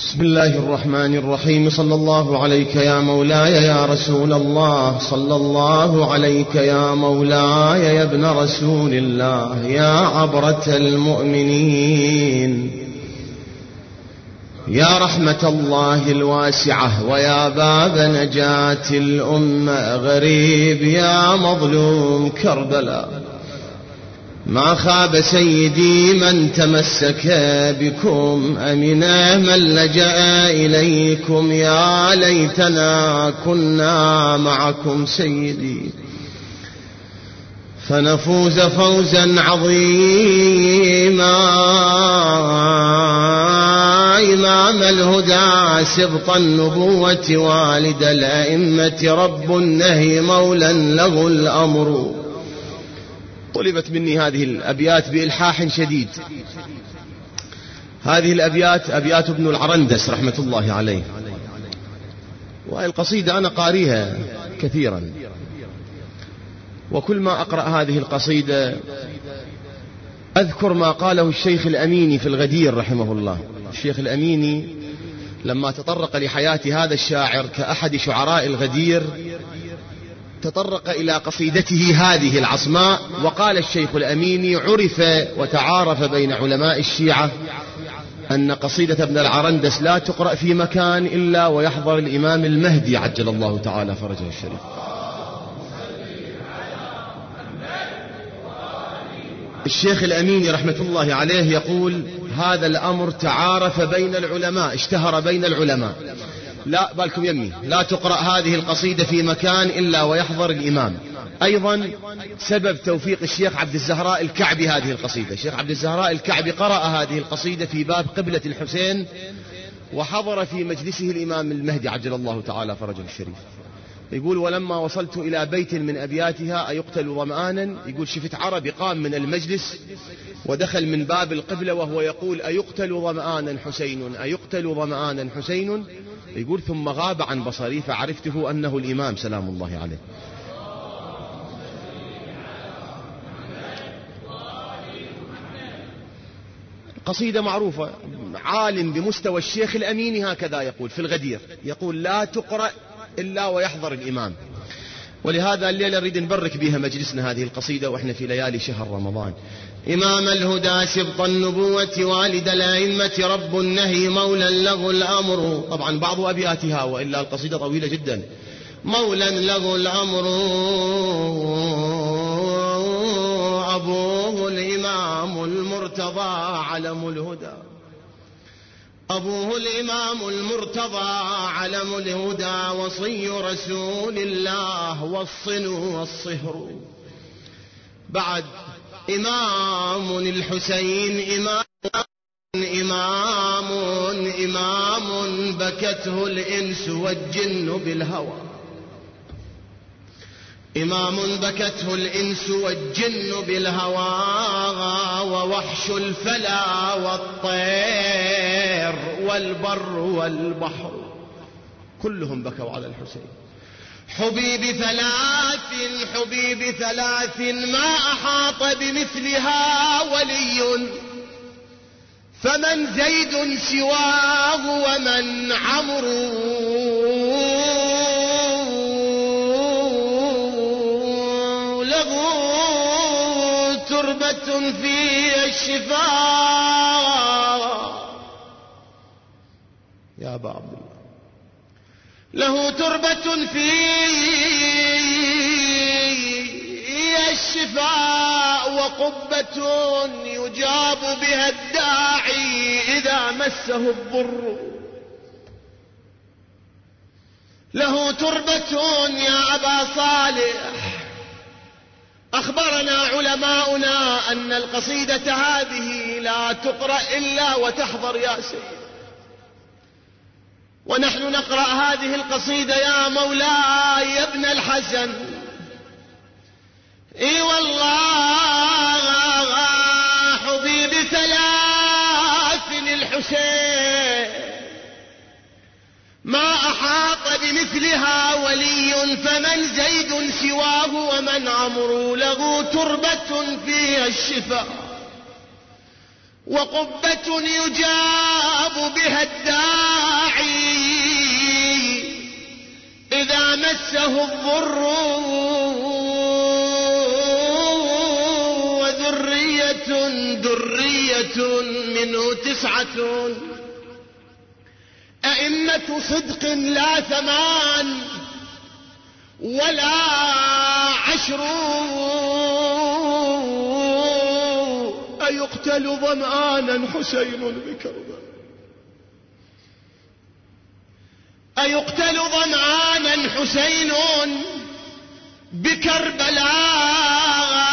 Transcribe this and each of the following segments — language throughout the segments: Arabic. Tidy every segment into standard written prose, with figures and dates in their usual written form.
بسم الله الرحمن الرحيم. صلى الله عليك يا مولاي يا رسول الله، صلى الله عليك يا مولاي يا ابن رسول الله، يا عبرة المؤمنين، يا رحمة الله الواسعة، ويا باب نجاة الأمة، غريب يا مظلوم كربلاء. ما خاب سيدي من تمسك بكم، أمنا من لجأ إليكم، يا ليتنا كنا معكم سيدي فنفوز فوزا عظيما. إمام الهدى سبط النبوة، والد الأئمة، رب النهي، مولى له الأمر. طلبت مني هذه الأبيات بإلحاح شديد. هذه الأبيات أبيات ابن العرندس رحمة الله عليه، وهي القصيدة أنا قاريها كثيرا، وكل ما أقرأ هذه القصيدة أذكر ما قاله الشيخ الأميني في الغدير رحمه الله. الشيخ الأميني لما تطرق لحياة هذا الشاعر كأحد شعراء الغدير تطرق إلى قصيدته هذه العصماء، وقال الشيخ الأميني: عرف وتعارف بين علماء الشيعة أن قصيدة ابن العرندس لا تقرأ في مكان إلا ويحضر الإمام المهدي عجل الله تعالى فرجه الشريف. الشيخ الأميني رحمة الله عليه يقول: هذا الأمر تعارف بين العلماء، اشتهر بين العلماء، لا بالكم يمي، لا تقرأ هذه القصيدة في مكان إلا ويحضر الإمام. أيضا سبب توفيق الشيخ عبد الزهراء الكعبي هذه القصيدة، الشيخ عبد الزهراء الكعبي قرأ هذه القصيدة في باب قبلة الحسين، وحضر في مجلسه الإمام المهدي عجل الله تعالى فرجه الشريف. يقول: ولما وصلت إلى بيت من أبياتها أيقتل ظمآنا، يقول شفت عربي قام من المجلس ودخل من باب القبلة وهو يقول: أيقتل ظمآنا حسين، أيقتل ظمآنا حسين. يقول: ثم غاب عن بصري فعرفته أنه الإمام سلام الله عليه. قصيدة معروفة، عالم بمستوى الشيخ الأميني هكذا يقول في الغدير، يقول: لا تقرأ إلا ويحضر الإمام. ولهذا الليلة نريد نبرك بها مجلسنا هذه القصيدة وإحنا في ليالي شهر رمضان. إمام الهدى سبط النبوة، والد الأئمة، رب النهي، مولى له الأمر. طبعا بعض أبياتها، وإلا القصيدة طويلة جدا. مولى له الأمر، أبوه الإمام المرتضى علم الهدى، أبوه الإمام المرتضى علم الهدى، وصي رسول الله والصن والصهر. بعد إمام الحسين إمام بكته الإنس والجن بالهوى، إمام بكته الإنس والجن بالهوى، ووحش الفلا والطير والبر والبحر كلهم بكوا على الحسين. حبيب ثلاث ما أحاط بمثلها ولي، فمن زيد سواه ومن عمرو له تربة في الشفاء. يا أبا عبد الله، له تربة في الشفاء، وقبة يجاب بها الداعي إذا مسه الضر. له تربة يا أبا صالح، أخبرنا علماؤنا أن القصيدة هذه لا تقرأ إلا وتحضر يا سيد، ونحن نقرأ هذه القصيدة يا مولاي يا ابن الحسن. اي والله حبيب ثلاث الحسين ما أحاط بمثلها ولي، فمن زيد سواه ومن عمرو له تربة فيها الشفاء، وقبة يجاب بها الداء مسه الضر ذرية منه 9 أئمة صدق لا 8 ولا 10 أيقتل ظمآنا حسين بكربلاء أيقتل ظمآنا حسين بكربلاء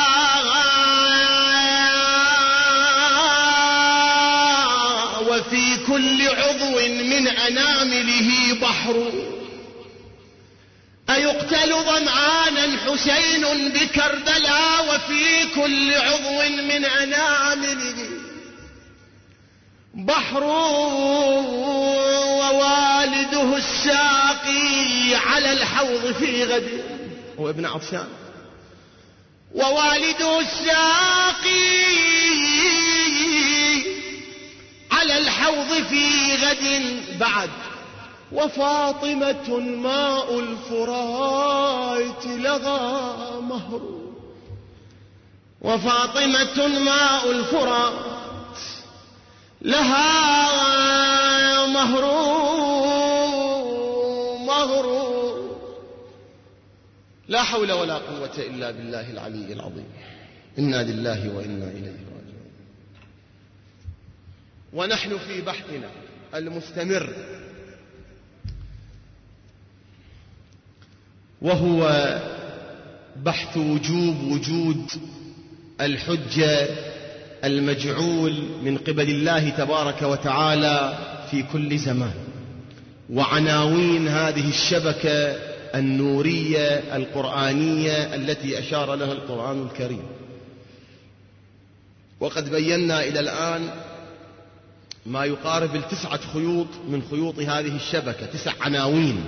وفي كل عضو من أنامله بحر أيقتل ظمآنا حسين بكربلاء وفي كل عضو من أنامله بحر ووالده الساقي على الحوض في غد هو ابن عطشان ووالده الساقي على الحوض في غد بعد وفاطمة ماء الفرات لها مهر وفاطمة ماء الفرات لها مهر لا حول ولا قوة إلا بالله العلي العظيم إنا لله وإنا إليه راجعون. ونحن في بحثنا المستمر وهو بحث وجود الحجة المجعول من قبل الله تبارك وتعالى في كل زمان وعناوين هذه الشبكة النورية القرآنية التي أشار لها القرآن الكريم. وقد بينا إلى الآن ما يقارب 9 خيوط من خيوط هذه الشبكة 9 عناوين.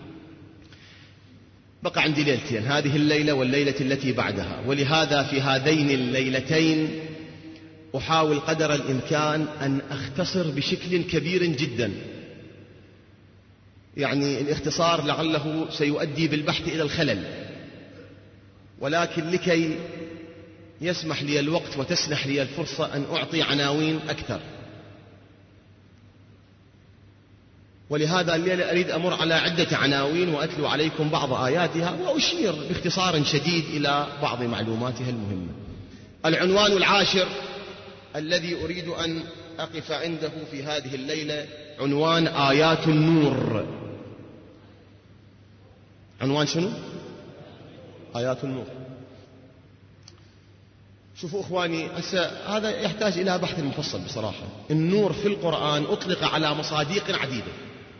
بقى عندي ليلتين هذه الليلة والليلة التي بعدها ولهذا في هذين الليلتين أحاول قدر الإمكان أن أختصر بشكل كبير جدا يعني الاختصار لعله سيؤدي بالبحث إلى الخلل ولكن لكي يسمح لي الوقت وتسنح لي الفرصة أن أعطي عناوين أكثر ولهذا الليلة أريد أمر على عدة عناوين وأتلو عليكم بعض آياتها وأشير باختصار شديد إلى بعض معلوماتها المهمة. العنوان العاشر الذي أريد أن أقف عنده في هذه الليلة عنوان آيات النور. عنوان شنو؟ آيات النور. شوفوا إخواني هذا يحتاج إلى بحث مفصل بصراحة. النور في القرآن أطلق على مصادق عديدة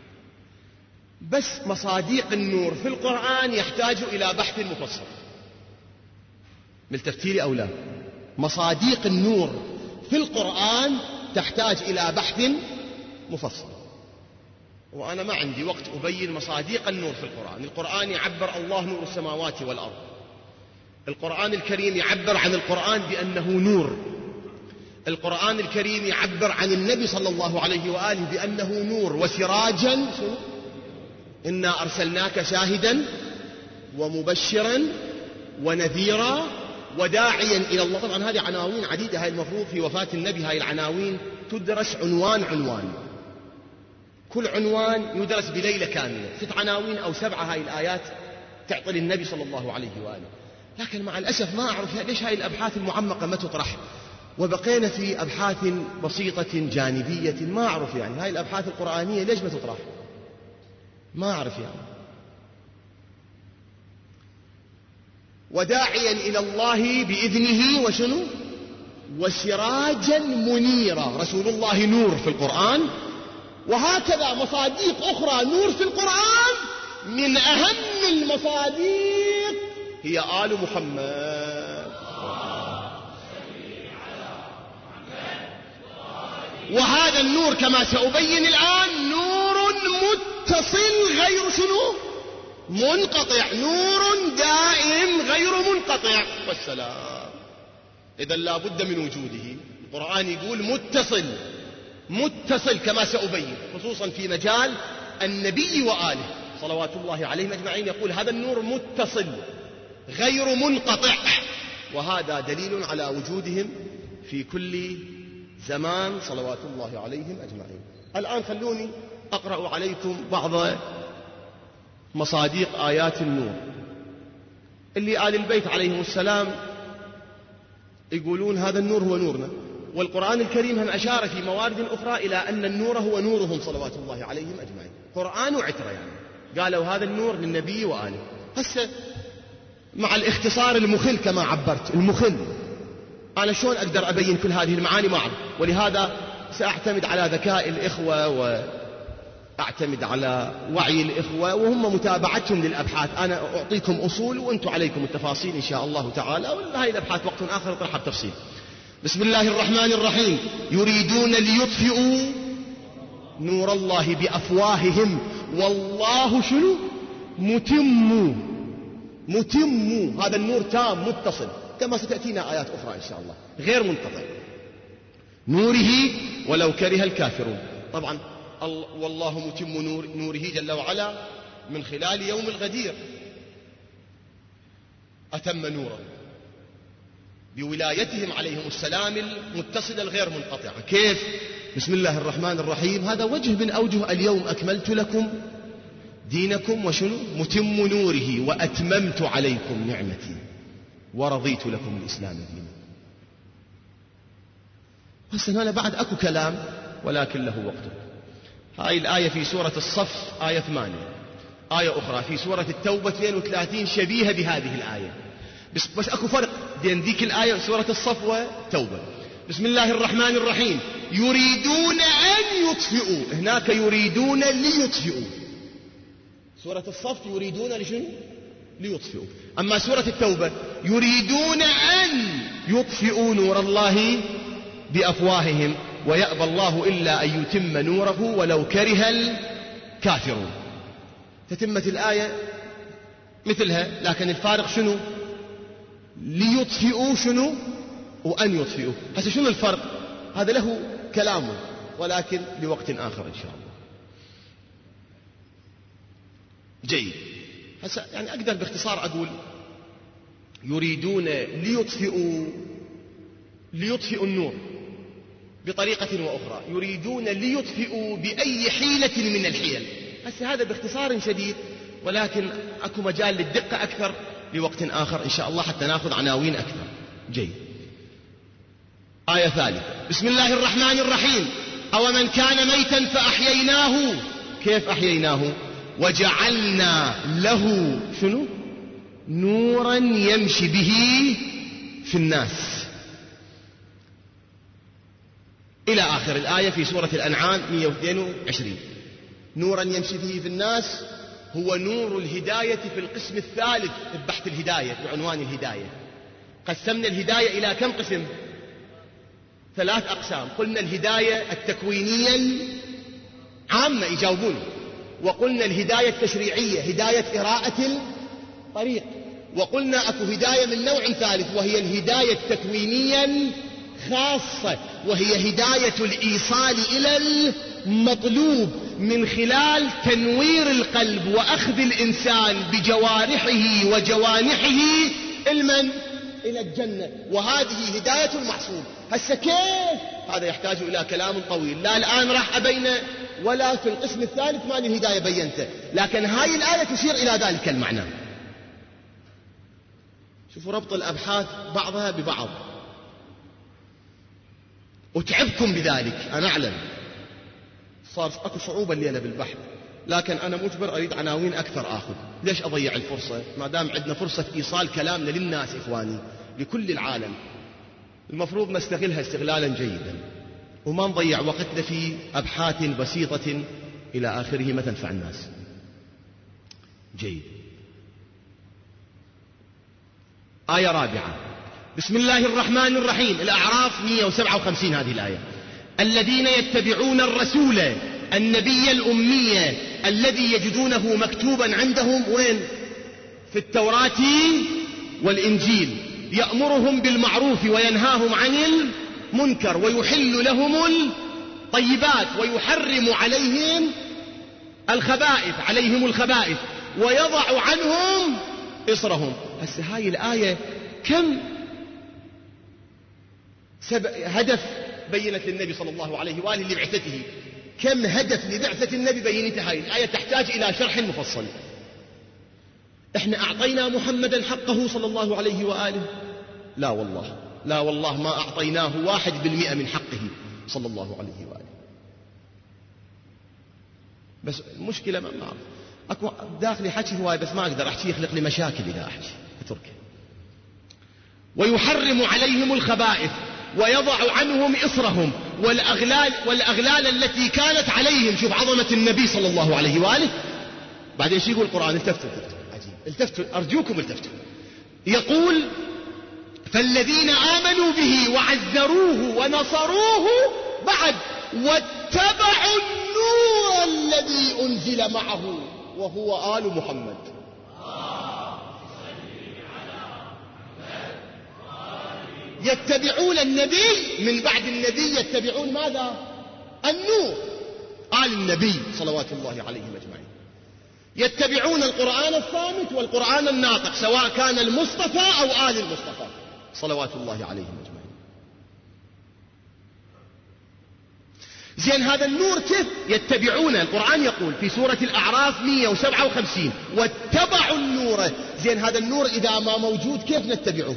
بس مصادق النور في القرآن يحتاج إلى بحث مفصل بالترتيل أو لا. مصادق النور في القرآن تحتاج إلى بحث مفصل وأنا ما عندي وقت أبين مصادق النور في القرآن. القرآن يعبر الله نور السماوات والأرض. القرآن الكريم يعبر عن القرآن بأنه نور. القرآن الكريم يعبر عن النبي صلى الله عليه وآله بأنه نور وسراجا إنا أرسلناك شاهدا ومبشرا ونذيرا وداعيا إلى الله. طبعا هذه عناوين عديدة هاي المفروض في وفاة النبي هاي العناوين تدرس عنوان كل عنوان يدرس بليلة كاملة 6 عناوين أو 7 هاي الآيات تعطي للنبي صلى الله عليه وآله. لكن مع الأسف ما أعرف ليش هاي الأبحاث المعمقة ما تطرح وبقينا في أبحاث بسيطة جانبية ما أعرف يعني هاي الأبحاث القرآنية ليش ما تطرح ما أعرف يعني. وداعيا إلى الله بإذنه وشنو وسراجا منيرا. رسول الله نور في القرآن وهكذا مصادق أخرى نور في القرآن. من أهم المصادق هي آل محمد وهذا النور كما سأبين الآن نور متصل غير شنو منقطع. نور دائم غير منقطع والسلام. إذا لا بد من وجوده. القرآن يقول متصل كما سأبين خصوصا في مجال النبي وآله صلوات الله عليهم أجمعين يقول هذا النور متصل غير منقطع، وهذا دليل على وجودهم في كل زمان صلوات الله عليهم أجمعين. الآن خلوني أقرأ عليكم بعض مصاديق آيات النور اللي آل البيت عليهم السلام يقولون هذا النور هو نورنا، والقرآن الكريم هم أشار في موارد أخرى إلى أن النور هو نورهم صلوات الله عليهم أجمعين. قرآن وعترة يعني قالوا هذا النور للنبي وآله. هسه مع الاختصار المخل كما عبرت المخل، أنا شلون أقدر أبين كل هذه المعاني؟ ما أعرف، ولهذا سأعتمد على ذكاء الإخوة وأعتمد على وعي الإخوة وهم متابعتهم للأبحاث. أنا أعطيكم أصول وأنتم عليكم التفاصيل إن شاء الله تعالى، وهذه الأبحاث وقت آخر نطرحها بتفصيل. بسم الله الرحمن الرحيم. يريدون ليطفئوا نور الله بأفواههم والله شنو؟ متم. هذا النور تام متصل، كما ستأتينا آيات أخرى إن شاء الله غير منقطع. نوره ولو كره الكافرون. طبعا والله متم نوره جل وعلا من خلال يوم الغدير أتم نوره بولايتهم عليهم السلام المتصلة الغير منقطعة. كيف؟ بسم الله الرحمن الرحيم. هذا وجه من أوجه اليوم أكملت لكم دينكم وشنو؟ متم نوره وأتممت عليكم نعمتي ورضيت لكم الإسلام دينا. بس هنا بعد أكو كلام ولكن له وقته. هاي الآية في سورة الصف آية 8، آية أخرى في سورة التوبة 32 شبيهة بهذه الآية، بس أكو فرق بين ذيك الآية سورة الصف والتوبة. بسم الله الرحمن الرحيم. يريدون أن يطفئوا، هناك يريدون ليطفئوا. سورة الصف يريدون لشنو؟ ليطفئوا. أما سورة التوبة يريدون أن يطفئوا نور الله بأفواههم ويأبى الله إلا أن يتم نوره ولو كره الكافرون. تتمت الآية مثلها، لكن الفارق شنو؟ ليطفئوا شنو؟ وأن يطفئوا. هسه شنو الفرق؟ هذا له كلامه ولكن لوقت آخر إن شاء الله. جيد. هسه يعني أقدر باختصار أقول يريدون ليطفئوا النور بطريقة وأخرى، يريدون ليطفئوا بأي حيلة من الحيل. هسه هذا باختصار شديد، ولكن أكو مجال للدقة أكثر لوقت آخر إن شاء الله حتى نأخذ عناوين أكثر. جيد. آية ثالثة. بسم الله الرحمن الرحيم. أو من كان ميتا فأحييناه. كيف أحييناه؟ وجعلنا له شنو؟ نورا يمشي به في الناس، إلى آخر الآية في سورة الأنعام 122. نورا يمشي به في الناس هو نور الهداية في القسم الثالث في بحث الهداية، بعنوان الهداية. قسمنا الهداية إلى كم قسم؟ 3 أقسام. قلنا الهداية التكوينية عامة، يجاوبون. وقلنا الهداية التشريعية هداية قراءة الطريق. وقلنا أكو هداية من نوع ثالث وهي الهداية التكوينية خاصة، وهي هداية الإيصال إلى المطلوب من خلال تنوير القلب وأخذ الإنسان بجوارحه وجوانحه إلى الجنة، وهذه هداية المحصول. هسه كيف؟ هذا يحتاج إلى كلام طويل، لا الآن راح أبينه ولا في القسم الثالث مال الهداية بينته، لكن هاي الآية تشير إلى ذلك المعنى. شوفوا ربط الأبحاث بعضها ببعض، وتعبكم بذلك أنا أعلم، صار أكو صعوبة الليلة بالبحث، لكن أنا مجبر أريد عناوين أكثر آخذ. ليش أضيع الفرصة ما دام عندنا فرصة إيصال كلامنا للناس إخواني لكل العالم؟ المفروض نستغلها استغلالا جيدا وما نضيع وقتنا في أبحاث بسيطة إلى آخره ما تنفع الناس. جيد. آية رابعة. بسم الله الرحمن الرحيم. الأعراف 157 هذه الآية. الذين يتبعون الرسول النبي الأمي الذي يجدونه مكتوبا عندهم وين؟ في التوراة والإنجيل، يأمرهم بالمعروف وينهاهم عن المنكر ويحل لهم الطيبات ويحرم عليهم الخبائث، عليهم الخبائث ويضع عنهم إصرهم. هسه هاي الآية كم هدف بينت للنبي صلى الله عليه وآله لبعثته، كم هدف لبعثة النبي بينتها. هاي الآية تحتاج إلى شرح مفصل. احنا أعطينا محمدا حقه صلى الله عليه وآله؟ لا والله، لا والله ما أعطيناه 1% من حقه صلى الله عليه وآله. بس المشكلة ما أعرف، أكو داخلي حكي هواي بس ما أقدر أحكي، يخلق لي مشاكل إذا أحكي، أتركه. ويحرم عليهم الخبائث ويضع عنهم إصرهم والأغلال التي كانت عليهم. شوف عظمة النبي صلى الله عليه وآله. بعدين شو يقول القرآن؟ التفتوا عجيب، التفتوا أرجوكم التفتوا. يقول فالذين آمنوا به وعزروه ونصروه بعد واتبعوا النور الذي أنزل معه وهو آل محمد. يتبعون النبي، من بعد النبي يتبعون ماذا؟ النور، آل النبي صلوات الله عليهم أجمعين. يتبعون القرآن الصامت والقرآن الناطق، سواء كان المصطفى أو آل المصطفى صلوات الله عليهم أجمعين. زين هذا النور كيف يتبعون؟ القرآن يقول في سورة الأعراف 157 واتبعوا النور. زين هذا النور إذا ما موجود كيف نتبعه؟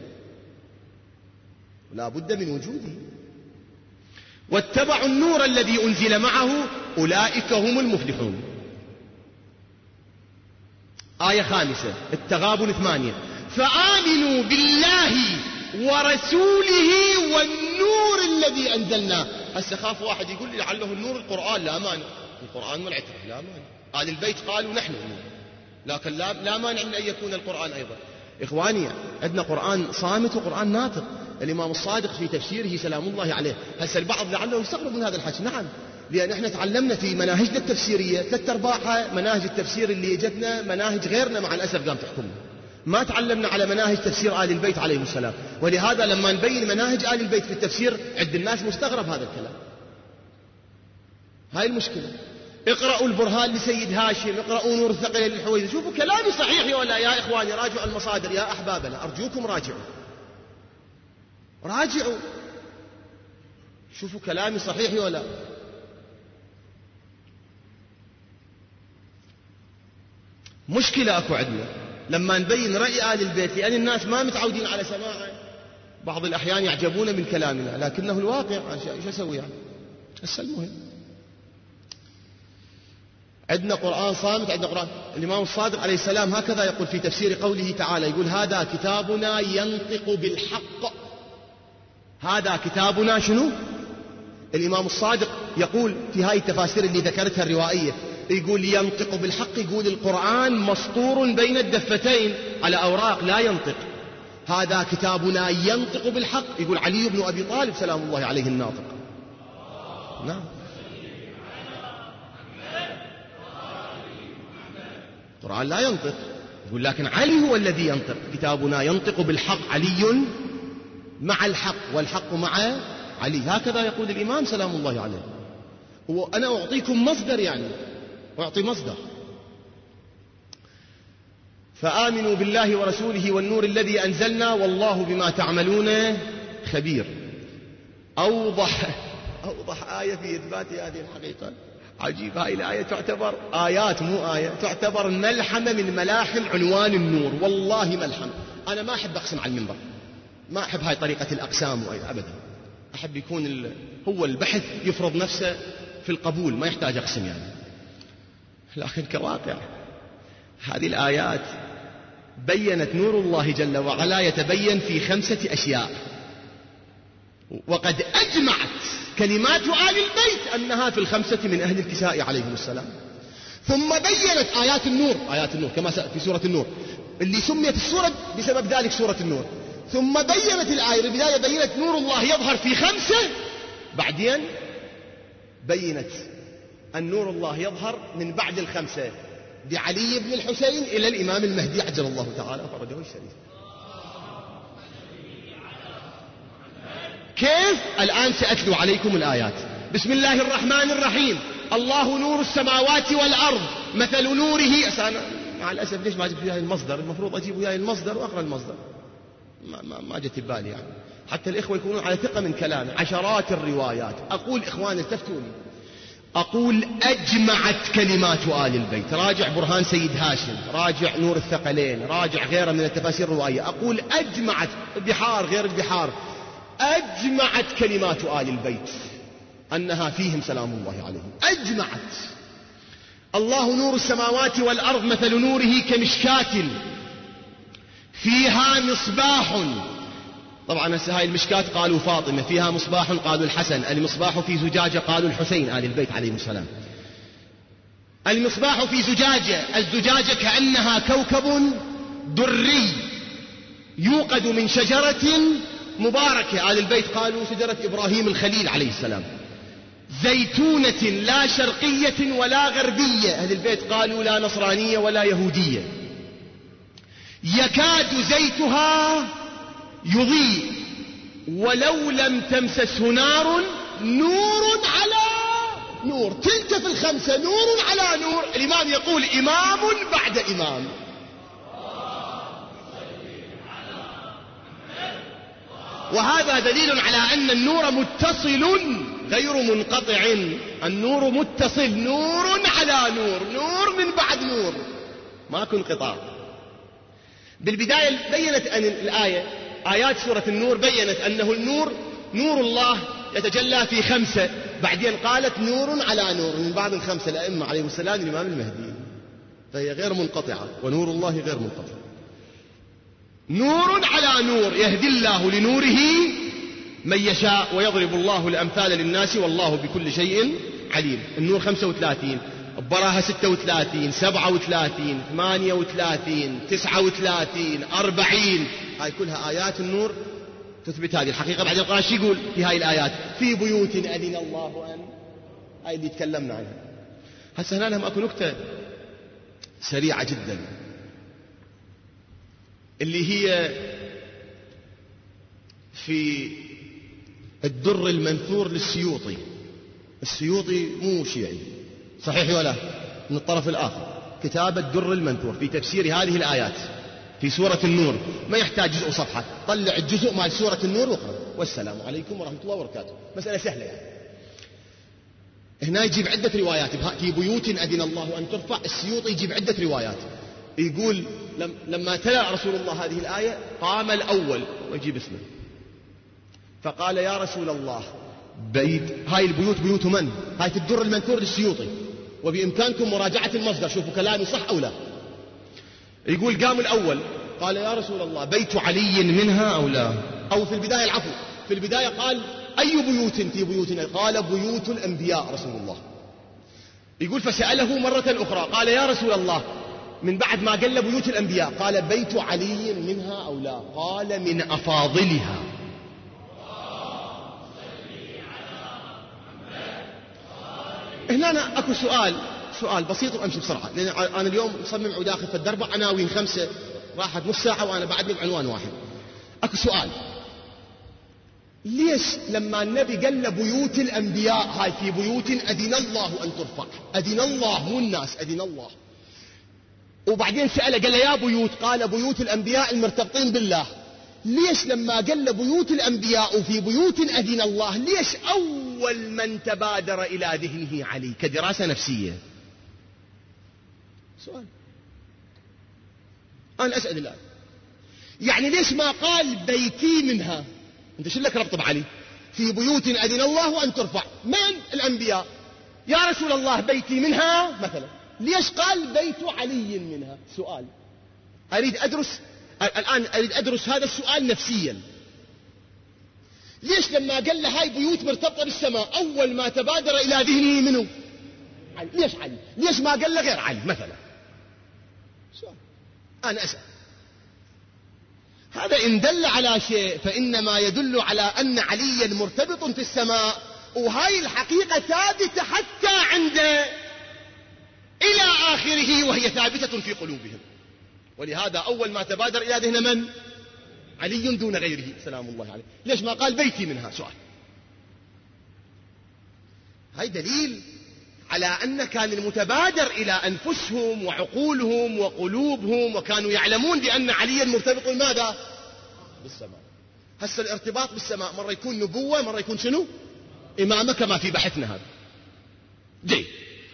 لا بد من وجوده. واتبعوا النور الذي أنزل معه أولئك هم المفلحون. آية 5 التغابن 8 فآمنوا بالله ورسوله والنور الذي أنزلنا. هسه خاف واحد يقول لي لعله النور القرآن. لا مانع، القرآن منعته، لا مانع. آل البيت قالوا نحن النور، لكن لا مانع من أن يكون القرآن أيضا. إخواني عندنا قرآن صامت وقرآن ناطق. الإمام الصادق في تفسيره سلام الله عليه. هسه البعض لعله يستغرب من هذا الحكي. نعم، لأن احنا تعلمنا في مناهجنا التفسيرية 3/4 مناهج التفسير اللي اجتنا مناهج غيرنا مع الأسف قام تحكمنا. ما تعلمنا على مناهج تفسير آل البيت عليهم السلام. ولهذا لما نبين مناهج آل البيت في التفسير عند الناس مستغرب هذا الكلام. هاي المشكلة. اقرأوا البرهان لسيد هاشم، اقرأوا نور الثقيل للحويني، شوفوا كلامي صحيح ولا. يا إخواني راجعوا المصادر يا أحبابنا، أرجوكم راجعوا شوفوا كلامي صحيح ولا. مشكلة أكو عندنا لما نبين رأي آل البيت، لأن الناس ما متعودين على سماعه. بعض الأحيان يعجبون من كلامنا لكنه الواقع. شو أسوي يعني؟ هسه المهم عندنا قرآن صامت، عندنا قرآن. الإمام الصادق عليه السلام هكذا يقول في تفسير قوله تعالى، يقول هذا كتابنا ينطق بالحق. هذا كتابنا شنو؟ الإمام الصادق يقول في هاي التفاسير اللي ذكرتها الروائية، يقول ينطق بالحق، يقول القرآن مسطور بين الدفتين على أوراق لا ينطق. هذا كتابنا ينطق بالحق، يقول علي بن أبي طالب سلام الله عليه الناطق. نعم، القرآن لا ينطق، يقول لكن علي هو الذي ينطق. كتابنا ينطق بالحق، علي مع الحق والحق مع علي. هكذا يقول الإمام سلام الله عليه. وأنا أعطيكم مصدر، يعني أعطي مصدر. فآمنوا بالله ورسوله والنور الذي أنزلنا والله بما تعملون خبير. أوضح آية في إثبات هذه الحقيقة. عجيب، هاي الآية تعتبر آيات مو آية، تعتبر ملحمة من ملاحم عنوان النور. والله ملحم. أنا ما أحب أقسم على المنبر، ما أحب هاي طريقة الأقسام أبدا. أحب يكون هو البحث يفرض نفسه في القبول، ما يحتاج أقسم يعني. لكن كواقع هذه الآيات بيّنت نور الله جل وعلا يتبين في 5 أشياء، وقد أجمعت كلمات آل البيت أنها في 5 من أهل الكساء عليهم السلام. ثم بيّنت آيات النور كما في سورة النور اللي سميت السورة بسبب ذلك سورة النور. ثم بيّنت الآية البداية بيّنت نور الله يظهر في 5، بعدين بيّنت النور الله يظهر من بعد 5 بعلي بن الحسين إلى الإمام المهدي عجل الله تعالى فرجه الشريف. كيف؟ الآن سأتلو عليكم الآيات. بسم الله الرحمن الرحيم. الله نور السماوات والأرض مثل نوره. أنا مع الأسف ليش ما جبت وياي المصدر؟ المفروض أجيب وياي المصدر وأقرأ المصدر، ما جت ببالي يعني، حتى الإخوة يكونون على ثقة من كلامي. عشرات الروايات. أقول إخواني التفتوني، أقول أجمعت كلمات آل البيت. راجع برهان سيد هاشم، راجع نور الثقلين، راجع غيره من التفاسير الروائية. أقول أجمعت، بحار غير البحار، أجمعت كلمات آل البيت أنها فيهم سلام الله عليهم. أجمعت. الله نور السماوات والأرض مثل نوره كمشكاة فيها مصباح. طبعا هاي المشكاة قالوا فاطمة، فيها مصباح قالوا الحسن، المصباح في زجاجة قالوا الحسين آل البيت عليهم السلام. المصباح في زجاجة، الزجاجة كأنها كوكب دري يوقد من شجرة مباركة. آل البيت قالوا شجرة إبراهيم الخليل عليه السلام. زيتونة لا شرقية ولا غربية. أهل البيت قالوا لا نصرانية ولا يهودية. يكاد زيتها يضيء ولو لم تمسسه نار، نور على نور. تلك في الخمسة، نور على نور. الإمام يقول إمام بعد إمام. وهذا دليل على أن النور متصل غير منقطع. النور متصل، نور على نور، نور من بعد نور، ماكو انقطاع. بالبداية بيّنت أن الآية، آيات سورة النور بيّنت أنه النور نور الله يتجلى في خمسة، بعدين قالت نور على نور من بعد الخمسة الأئمة عليهم السلام الإمام المهدي، فهي غير منقطعة، ونور الله غير منقطع. نور على نور يهدي الله لنوره من يشاء ويضرب الله الأمثال للناس والله بكل شيء عليم. النور 35، البراهة 36، 37، 38، 39، 40. هاي كلها آيات النور تثبت هذه الحقيقة. بعد القرآن شو يقول في هاي الآيات؟ في بيوت أذن الله أن، هاي اللي تكلمنا عنها. هسه هنا لهم أكو نكتة سريعة جدا اللي هي في الدر المنثور للسيوطي. السيوطي مو شيعي صحيح ولا؟ من الطرف الآخر، كتاب الدر المنثور في تفسير هذه الآيات في سورة النور. ما يحتاج جزء صفحة، طلع الجزء مال سورة النور واقرأ. والسلام عليكم ورحمة الله وبركاته. مسألة سهلة يعني. هنا يجيب عدة روايات في بيوت أذن الله أن ترفع. السيوطي يجيب عدة روايات، يقول لما تلا رسول الله هذه الآية قام الأول ويجيب اسمه فقال يا رسول الله بيت، هاي البيوت بيوت من؟ هاي في الدر المنثور للسيوطي، وبإمكانكم مراجعة المصدر شوفوا كلامي صح أو لا. يقول قام الأول قال يا رسول الله بيت علي منها أو لا؟ أو في البداية، العفو، في البداية قال أي بيوت في بيوتنا؟ قال بيوت الأنبياء رسول الله. يقول فسأله مرة أخرى قال يا رسول الله، من بعد ما قال بيوت الأنبياء قال بيت علي منها أو لا؟ قال من أفاضلها. هنا أنا أكو سؤال بسيط وأمشي بسرعة، لأن أنا اليوم مصمم وداخل في الدرب عناوين 5 راحت نص ساعة وأنا بعدني بعنوان واحد. أكو سؤال، ليش لما النبي قال بيوت الأنبياء هاي في بيوت أذن الله أن ترفع، أذن الله مو الناس، أذن الله، وبعدين سأله قال يا بيوت، قال بيوت الأنبياء المرتبطين بالله، ليش لما قال بيوت الأنبياء وفي بيوت أذن الله، ليش أول من تبادر إلى ذهنه علي كدراسة نفسية؟ سؤال أنا أسأل الآن، يعني ليش ما قال بيتي منها؟ أنت شو لك ربط بعلي؟ في بيوت أذن الله أن ترفع، من الأنبياء، يا رسول الله بيتي منها مثلا، ليش قال بيت علي منها؟ سؤال أريد أدرس الآن، أريد أدرس هذا السؤال نفسيا. ليش لما قال له هاي بيوت مرتبطة بالسماء أول ما تبادر إلى ذهنه منه علي؟ ليش علي؟ ليش ما قال له غير علي مثلا؟ سؤال أنا أسأل. هذا إن دل على شيء فإنما يدل على أن عليا مرتبط في السماء، وهاي الحقيقة ثابتة حتى عند إلى آخره، وهي ثابتة في قلوبهم. ولهذا أول ما تبادر إلى ذهن من؟ علي دون غيره سلام الله عليه. ليش ما قال بيتي منها؟ سؤال. هاي دليل على أن كان المتبادر إلى أنفسهم وعقولهم وقلوبهم، وكانوا يعلمون بأن عليا مرتبط ماذا؟ بالسماء. هسه الارتباط بالسماء مرة يكون نبوة، مرة يكون شنو؟ إمامة، كما في بحثنا هذا. جيد.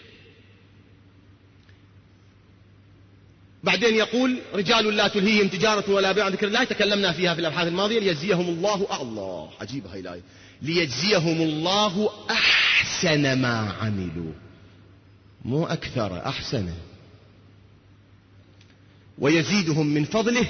بعدين يقول رجال لا تلهيهم تجارة ولا بيع عن ذكر الله، تكلمنا فيها في الأبحاث الماضية. ليجزيهم الله عجيبة هاي الآية، ليجزيهم الله أحسن ما عملوا، مو أكثر، أحسن، ويزيدهم من فضله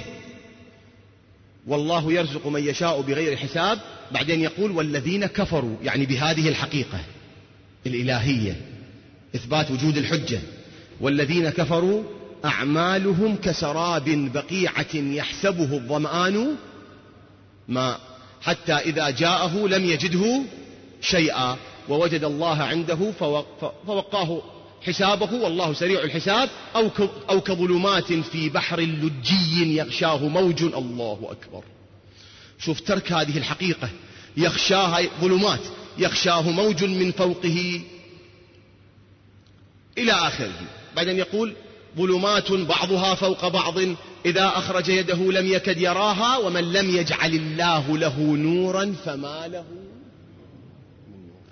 والله يرزق من يشاء بغير حساب. بعدين يقول والذين كفروا، يعني بهذه الحقيقة الإلهية، إثبات وجود الحجة. والذين كفروا أعمالهم كسراب بقيعة يحسبه الظمآن ماء حتى إذا جاءه لم يجده شيئا ووجد الله عنده فوقاه حسابه والله سريع الحساب. أو كظلمات في بحر لجي يغشاه موج. الله أكبر. شوف ترك هذه الحقيقة، يغشاها ظلمات، يغشاه موج من فوقه إلى آخره. بعدين يقول ظلمات بعضها فوق بعض إذا أخرج يده لم يكد يراها ومن لم يجعل الله له نورا فما له من نور.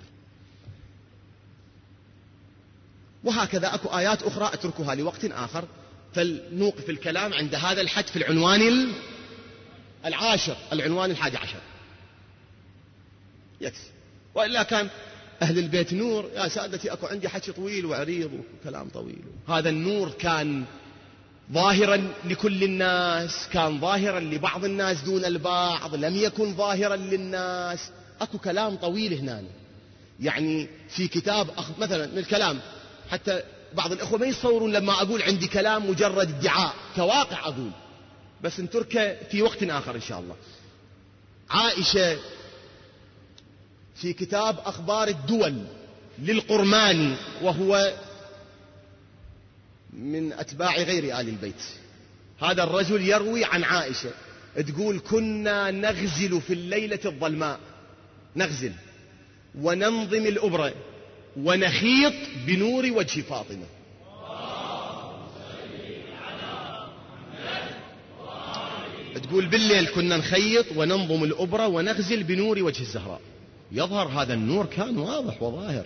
وهكذا أكو آيات أخرى أتركها لوقت آخر، فلنوقف الكلام عند هذا الحد في العنوان العاشر، العنوان 11 يكفي. وإلا كان أهل البيت نور يا سادتي، أكو عندي حكي طويل وعريض وكلام طويل. هذا النور كان ظاهرا لكل الناس، كان ظاهرا لبعض الناس دون البعض، لم يكن ظاهرا للناس. أكو كلام طويل هنا، يعني في كتاب مثلا من الكلام، حتى بعض الأخوة ما يصورون لما أقول عندي كلام مجرد ادعاء، كواقع أقول، بس نتركه في وقت آخر إن شاء الله. عائشة في كتاب أخبار الدول للقرماني، وهو من أتباع غير آل البيت، هذا الرجل يروي عن عائشة تقول كنا نغزل في الليلة الظلماء، نغزل وننظم الأبرة ونخيط بنور وجه فاطمة. تقول بالليل كنا نخيط وننظم الأبرة ونغزل بنور وجه الزهراء. يظهر هذا النور كان واضح وظاهر،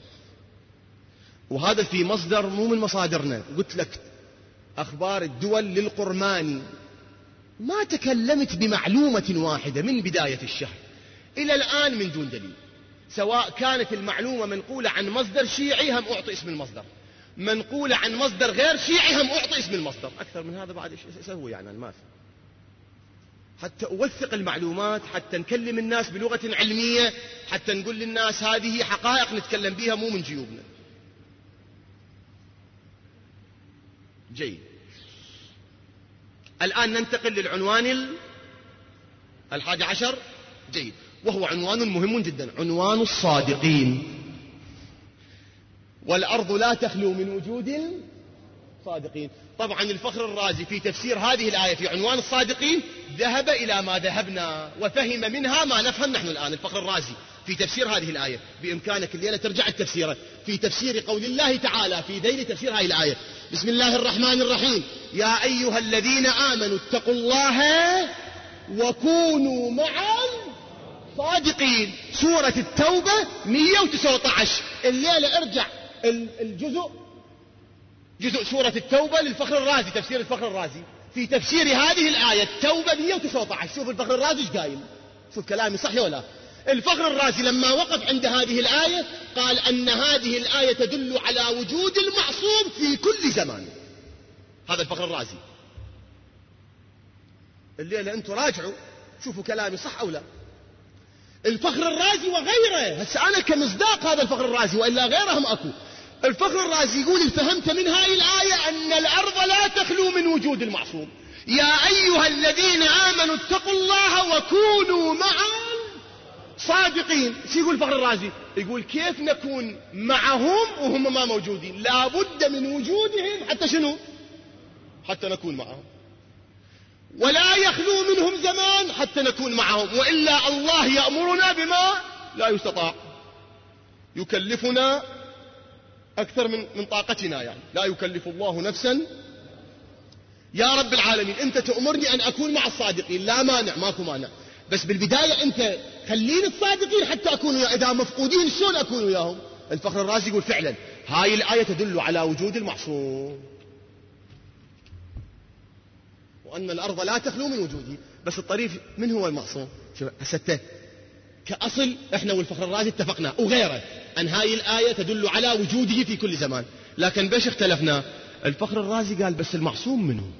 وهذا في مصدر مو من مصادرنا. قلت لك أخبار الدول للقرماني، ما تكلمت بمعلومة واحدة من بداية الشهر إلى الآن من دون دليل، سواء كانت المعلومة منقولة عن مصدر شيعي هم أعطي اسم المصدر، منقولة عن مصدر غير شيعي هم أعطي اسم المصدر. أكثر من هذا بعد إيش أسوي يعني؟ ما في، حتى أوثق المعلومات، حتى نكلم الناس بلغة علمية، حتى نقول للناس هذه حقائق نتكلم بها مو من جيوبنا. جيد. الآن ننتقل للعنوان 11. جيد. وهو عنوان مهم جدا، عنوان الصادقين. والأرض لا تخلو من وجود صادقين. طبعا الفخر الرازي في تفسير هذه الآية في عنوان الصادقين ذهب إلى ما ذهبنا وفهم منها ما نفهم نحن الآن. الفخر الرازي في تفسير هذه الآية، بإمكانك الليلة ترجع التفسير في تفسير قول الله تعالى في ذيل تفسير هذه الآية. بسم الله الرحمن الرحيم. يا أيها الذين آمنوا اتقوا الله وكونوا مع الصادقين. سورة التوبة 119. الليلة ارجع جزء سورة التوبة للفخر الرازي، تفسير الفخر الرازي في تفسير هذه الآية التوبة 119. شوف الفخر الرازي ايش قايل، شوف كلامي صح ولا. الفخر الرازي لما وقف عند هذه الآية قال أن هذه الآية تدل على وجود المعصوم في كل زمان. هذا الفخر الرازي. الليلة أنتم راجعوا شوفوا كلامي صح أو لا. الفخر الرازي وغيره، هسه أنا كمصداق هذا الفخر الرازي وإلا غيرهم أكو. الفخر الرازي يقول فهمت من هذه الآية أن الأرض لا تخلو من وجود المعصوم. يا أيها الذين آمنوا اتقوا الله وكونوا مع صادقين. شو يقول الفخر الرازي؟ يقول كيف نكون معهم وهم ما موجودين؟ لا بد من وجودهم حتى شنو؟ حتى نكون معهم. ولا يخلو منهم زمان حتى نكون معهم، وإلا الله يأمرنا بما لا يستطاع، يكلفنا أكثر من طاقتنا يعني. لا يكلف الله نفسا. يا رب العالمين أنت تأمرني أن أكون مع الصادقين، لا مانع، ماكو مانع، بس بالبداية أنت خليني الصادقين حتى أكون إذا مفقودين شلون أكون وياهم؟ الفخر الرازي يقول فعلا هاي الآية تدل على وجود المعصوم وأن الأرض لا تخلو من وجوده. بس الطريف من هو المعصوم؟ شوف حسته كأصل إحنا والفخر الرازي اتفقنا وغيره أن هاي الآية تدل على وجوده في كل زمان، لكن بش اختلفنا. الفخر الرازي قال بس المعصوم منه،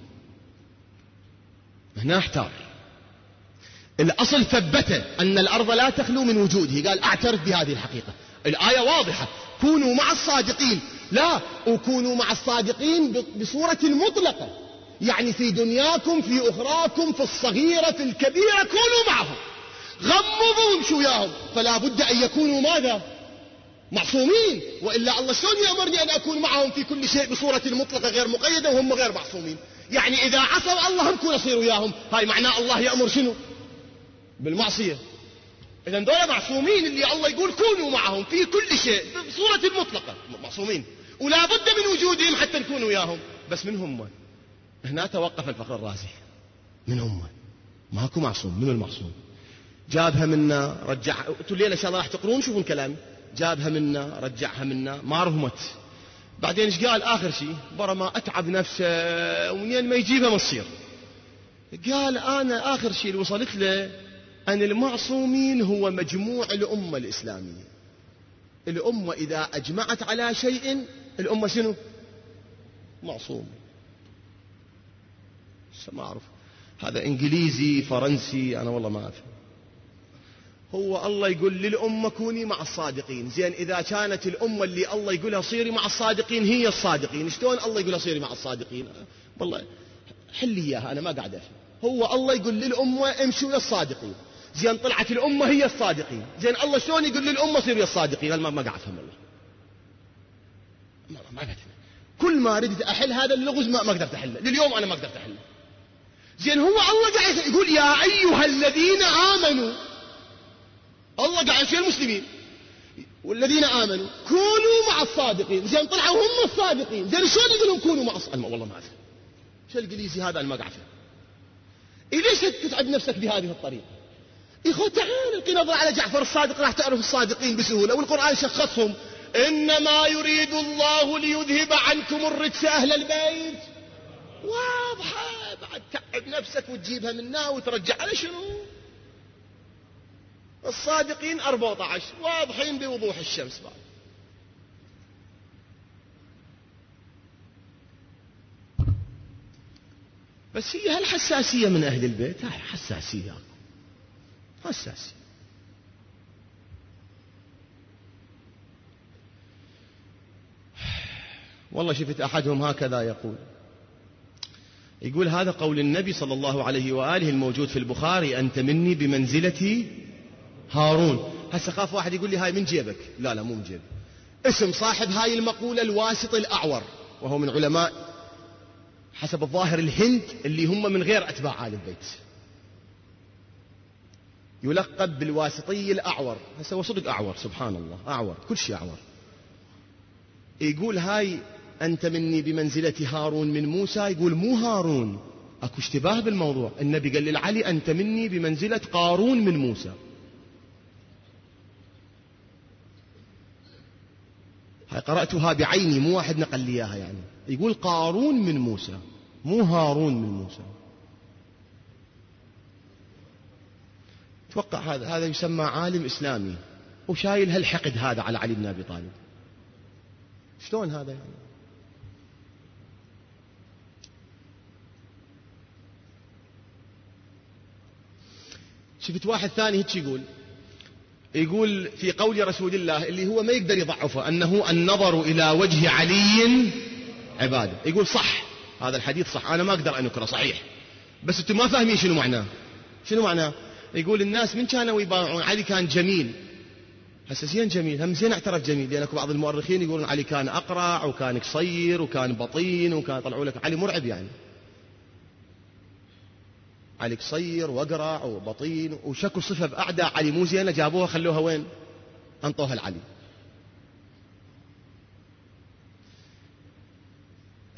هنا احتار. الأصل ثبت أن الأرض لا تخلو من وجوده، قال أعترف بهذه الحقيقة، الآية واضحة، كونوا مع الصادقين، لا وكونوا مع الصادقين بصورة مطلقة، يعني في دنياكم في أخراكم في الصغيرة في الكبيرة كونوا معهم، غمضوا وامشوا وياهم، فلا بد أن يكونوا ماذا؟ معصومين، وإلا الله شلون يأمرني أن أكون معهم في كل شيء بصورة مطلقة غير مقيدة وهم غير معصومين؟ يعني إذا عصوا الله هم كون أصير وياهم، هاي معناه الله يأمر شنو؟ بالمعصية. إذن دول معصومين اللي الله يقول كونوا معهم في كل شيء بصورة مطلقة، معصومين ولا بد من وجودهم حتى نكون وياهم. بس من هم؟ هنا توقف الفخر الرازي، من هم؟ ماكو معصوم. من المعصوم؟ جابها منا رجعها، قلت الليلة إن شاء الله راح تقرون شوفون كلامي، جابها منا رجعها منا ما رهمت. بعدين ايش قال آخر شيء؟ برا ما أتعب نفسه ومنين ما يجيبها ما تصير. قال أنا آخر شيء اللي وصلت له أن المعصومين هو مجموع الأمة الإسلامية. الأمة إذا أجمعت على شيء الأمة شنو؟ معصوم. ما أعرف هذا إنجليزي فرنسي أنا والله ما أفهم. هو الله يقول للأمة كوني مع الصادقين، زين إذا كانت الأمة اللي الله يقولها صيري مع الصادقين هي الصادقين، شلون الله يقولها صيري مع الصادقين؟ والله حل إياها أنا ما قاعد أفهم. هو الله يقول للأمة امشوا يا الصادقين، زين طلعت الأمة هي الصادقين، زين الله شلون يقول للأمة صيروا يا الصادقين؟ أنا ما قاعد أفهم والله، ما قاعد أفهم. كل ما ردت أحل هذا اللغز ما قدرت أحله لليوم، أنا ما قدرت أحله. زين هو الله قاعد يقول يا أيها الذين آمنوا، الله قاعد يشير المسلمين والذين آمنوا كونوا مع الصادقين، زين طلعوا هم الصادقين، زين شلون يقولون كونوا مع الصادقين؟ والله ما أفهم شو الإنجليزي هذا، أنا ما قاعد أفهم. ليش تتعب نفسك بهذه الطريقة؟ إخوة تعال القي نظرة على جعفر الصادق راح تعرف الصادقين بسهولة، والقرآن شخصهم إنما يريد الله ليذهب عنكم الرجس أهل البيت. واضحة، بعد تعب نفسك وتجيبها منا وترجع على شنو؟ الصادقين 14 واضحين بوضوح الشمس. بعد بس هي هالحساسية من أهل البيت، هاي حساسية حساسية. والله شفت أحدهم هكذا يقول هذا قول النبي صلى الله عليه وآله الموجود في البخاري أنت مني بمنزلة هارون. هسه خاف واحد يقول لي هاي من جيبك، لا مو من جيبي. اسم صاحب هاي المقولة الواسط الأعور، وهو من علماء حسب الظاهر الهند اللي هم من غير أتباع آل البيت، يلقب بالواسطي الأعور. هسه هو صدق أعور، سبحان الله أعور، كل شيء أعور. يقول هاي أنت مني بمنزلة هارون من موسى، يقول مو هارون، أكو اشتباه بالموضوع. النبي قال للعلي أنت مني بمنزلة قارون من موسى. هاي قرأتها بعيني، مو واحد نقل لي إياها يعني. يقول قارون من موسى مو هارون من موسى. توقع هذا يسمى عالم إسلامي وشايل هالحقد هذا على علي بن أبي طالب. شلون هذا يعني؟ شفت واحد ثاني هيك يقول في قول رسول الله اللي هو ما يقدر يضعفه أنه النظر إلى وجه علي عبادة. يقول صح هذا الحديث صح، أنا ما أقدر أنكره صحيح، بس أنتم ما فاهمين شنو معناه. يقول الناس من كانوا يبايعون علي كان جميل. هسه زين جميل، هم زين اعترف جميل، لأن بعض المؤرخين يقولون علي كان أقرع وكان قصير وكان بطين وكان يطلعوا لك علي مرعب يعني. علي قصير وأقرع وبطين وشكو صفة بأعداء علي مو زينة، جابوها خلوها وين؟ أنطوها لعلي.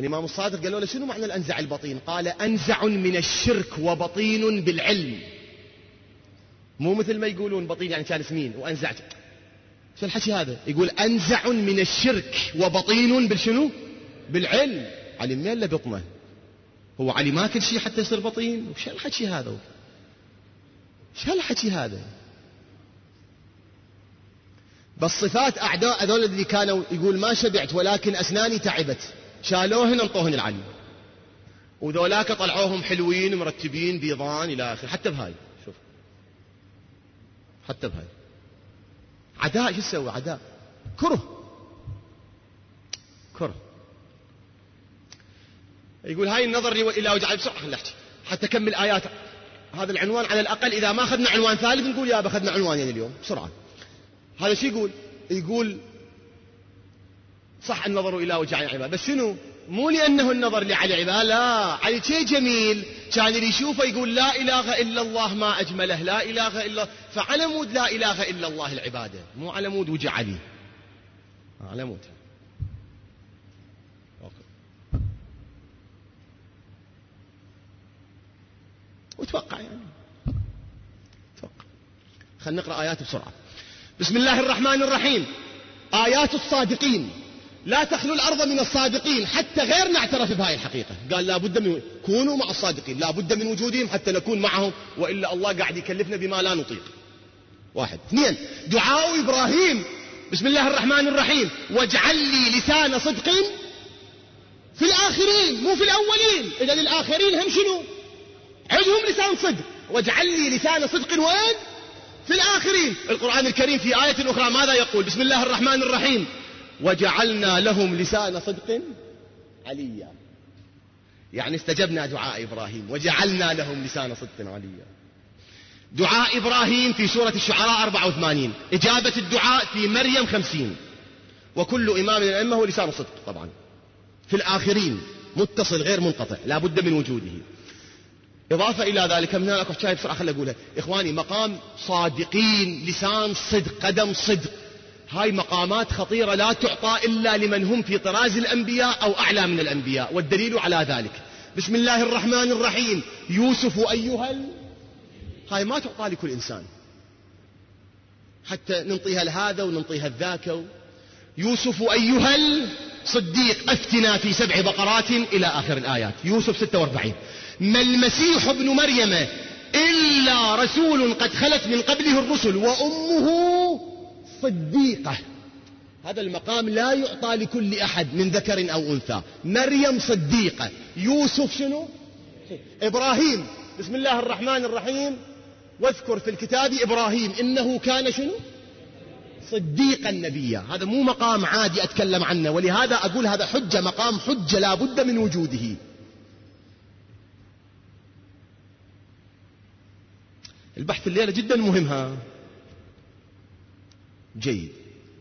الإمام الصادق قالوا له شنو معنى الأنزع البطين؟ قال أنزع من الشرك وبطين بالعلم. مو مثل ما يقولون بطين يعني كان سمين وأنزع. شو الحكي هذا؟ يقول أنزع من الشرك وبطين بالشنو؟ بالعلم. علي منين له بطنه؟ هو علي ما كل شيء حتى يصير بطين؟ وش الحكي هذا؟ شو الحكي هذا؟ بالصفات أعداء هذول اللي كانوا يقول ما شبعت ولكن أسناني تعبت، شالوهن انطوهن العلم، وذولاك طلعوهم حلوين مرتبين بيضان إلى آخر. حتى بهاي شوف، حتى بهاي عداء. شو تسوي؟ عداء، كره. يقول هاي النظر إلى وجع. بسرعة خلينا نحكي حتى كمل آيات هذا العنوان. على الأقل إذا ما أخذنا عنوان ثالث نقول يا أخذنا عنوانين اليوم بسرعة. هذا شو يقول صح النظر إلى وجع العباد، بس شنو؟ مو لأنه النظر لعلي عباد، لا، علي شيء جميل كان اللي يشوفه يقول لا إله إلا الله ما أجمله، لا إله إلا. فعلى مود لا إله إلا الله العبادة، مو على مود وجع علي، على مود. وتوقع يعني توقع. خلينا نقرأ آيات بسرعة. بسم الله الرحمن الرحيم. آيات الصادقين. لا تخلو الأرض من الصادقين حتى غير نعترف بهاي الحقيقة. قال لا بد من كونوا مع الصادقين، لا بد من وجودهم حتى نكون معهم، وإلا الله قاعد يكلفنا بما لا نطيق. 1. 2. دعاء إبراهيم. بسم الله الرحمن الرحيم. واجعل لي لسان صدق في الآخرين، مو في الأولين. إذا للآخرين هم شنو؟ عندهم لسان صدق. واجعل لي لسان صدق وين؟ في الآخرين. القرآن الكريم في آية أخرى ماذا يقول؟ بسم الله الرحمن الرحيم. وجعلنا لهم لسان صدق عليا. يعني استجبنا دعاء إبراهيم، وجعلنا لهم لسان صدق عليا. دعاء إبراهيم في سورة الشعراء 84، إجابة الدعاء في مريم 50. وكل إمام من الأئمة هو لسان صدق طبعا في الآخرين، متصل غير منقطع، لا بد من وجوده. إضافة إلى ذلك من هناك حكاية بسرعة خلي أقولها إخواني. مقام صادقين، لسان صدق، قدم صدق، هاي مقامات خطيرة لا تعطى إلا لمن هم في طراز الأنبياء أو أعلى من الأنبياء، والدليل على ذلك بسم الله الرحمن الرحيم. يوسف أيها هاي ما تعطى لكل إنسان، حتى ننطيها لهذا وننطيها لذاك. يوسف أيها الصديق أفتنا في 7 بقرات إلى آخر الآيات. يوسف 46. ما المسيح ابن مريم إلا رسول قد خلت من قبله الرسل وأمه صديقة. هذا المقام لا يعطى لكل أحد من ذكر أو أنثى. مريم صديقة، يوسف شنو؟ إبراهيم. بسم الله الرحمن الرحيم. واذكر في الكتاب إبراهيم إنه كان شنو؟ صديقا نبيا. هذا مو مقام عادي أتكلم عنه، ولهذا أقول هذا حجة، مقام حجة لا بد من وجوده. البحث الليلة جدا مهم. ها جيد.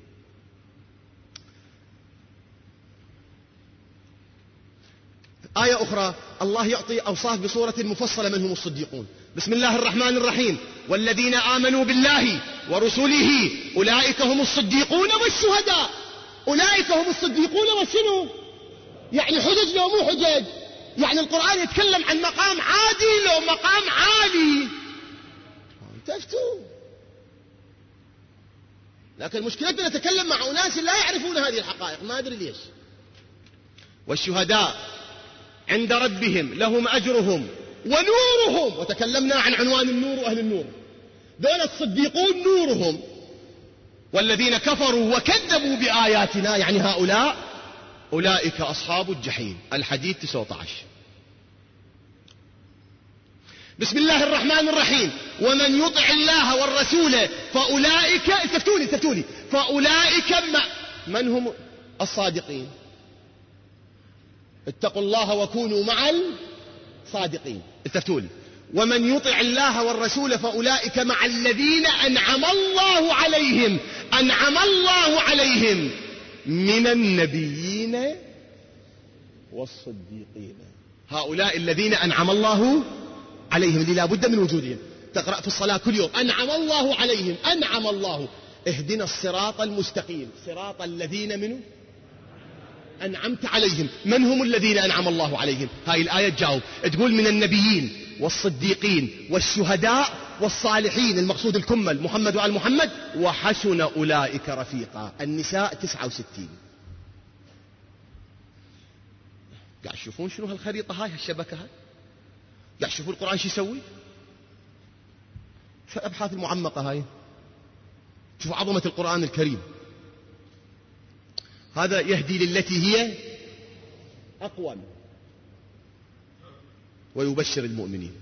آية أخرى الله يعطي أوصاف بصورة مفصلة من هم الصديقون. بسم الله الرحمن الرحيم. والذين آمنوا بالله ورسله أولئك هم الصديقون والشهداء. أولئك هم الصديقون والشنو؟ يعني حجج لو مو حجج؟ يعني القرآن يتكلم عن مقام عادي لو مقام عالي؟ تفتوا. لكن مشكلتنا نتكلم مع أناس لا يعرفون هذه الحقائق، ما أدري ليش. والشهداء عند ربهم لهم أجرهم ونورهم. وتكلمنا عن عنوان النور وأهل النور، دول الصديقون نورهم. والذين كفروا وكذبوا بآياتنا يعني هؤلاء أولئك أصحاب الجحيم. الحديد 19. بسم الله الرحمن الرحيم. ومن يطع الله والرسول فأولئك استفتوني فأولئك من هم الصادقين؟ اتقوا الله وكونوا مع الصادقين. استفتوني. ومن يطع الله والرسول فأولئك مع الذين أنعم الله عليهم من النبيين والصديقين. هؤلاء الذين أنعم الله عليهم اللي لا بد من وجودهم. تقرأ في الصلاة كل يوم أنعم الله عليهم. أنعم الله. اهدنا الصراط المستقيم صراط الذين منه. أنعمت عليهم. من هم الذين أنعم الله عليهم؟ هاي الآية تجاوب، تقول من النبيين والصديقين والشهداء والصالحين، المقصود الكمل محمد وآل محمد، وحسن أولئك رفيقا. النساء 69. قاعد تشوفون شنو هالخريطة هاي، هالشبكة هاي؟ قاعد تشوفون القرآن شو يسوي؟ شو الأبحاث المعمقة هاي؟ شوفوا عظمة القرآن الكريم. هذا يهدي للتي هي أقوم ويبشر المؤمنين.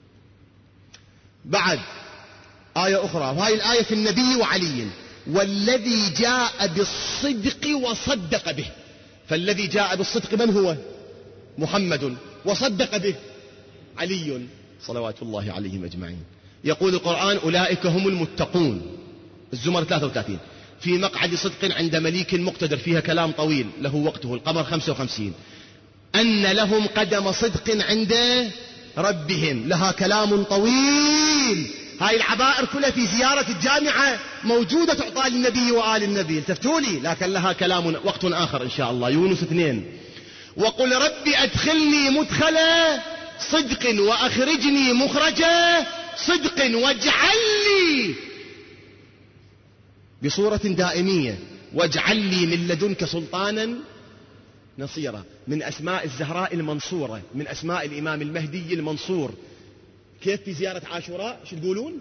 بعد آية أخرى، وهذه الآية في النبي وعلي، والذي جاء بالصدق وصدق به. فالذي جاء بالصدق من هو؟ محمد، وصدق به علي صلوات الله عليهم أجمعين. يقول القرآن أولئك هم المتقون، الزمر 33، في مقعد صدق عند مليك مقتدر. فيها كلام طويل له وقته، القمر 55. أن لهم قدم صدق عند ربهم، لها كلام طويل. هاي العبائر كلها في زيارة الجامعة موجودة تعطى للنبي وآل النبي، التفتوا لي، لكن لها كلام وقت آخر إن شاء الله. يونس 2، وقل ربي أدخلني مدخل صدق وأخرجني مخرج صدق واجعل لي بصورة دائمية، واجعل لي من لدنك سلطانا نصيرا. من أسماء الزهراء المنصورة، من أسماء الإمام المهدي المنصور. كيف في زيارة عاشوراء شو تقولون؟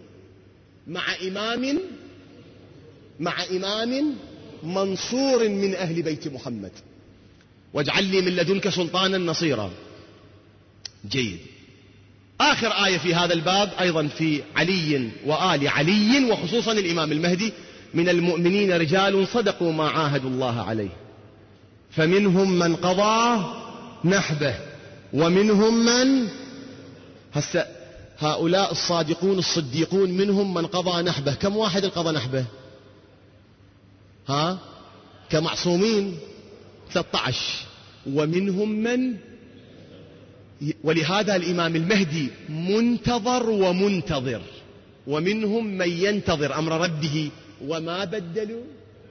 مع إمام منصور من أهل بيت محمد، واجعل لي من لدنك سلطانا نصيرا. جيد. آخر آية في هذا الباب أيضا في علي وآل علي، وخصوصا الإمام المهدي، من المؤمنين رجال صدقوا ما عاهدوا الله عليه، فمنهم من قضى نحبه ومنهم من هؤلاء الصادقون الصديقون منهم من قضى نحبه. كم واحد قضى نحبه؟ كمعصومين 13. ومنهم من، ولهذا الإمام المهدي منتظر ومنتظر، ومنهم من ينتظر أمر ربه وما بدلوا.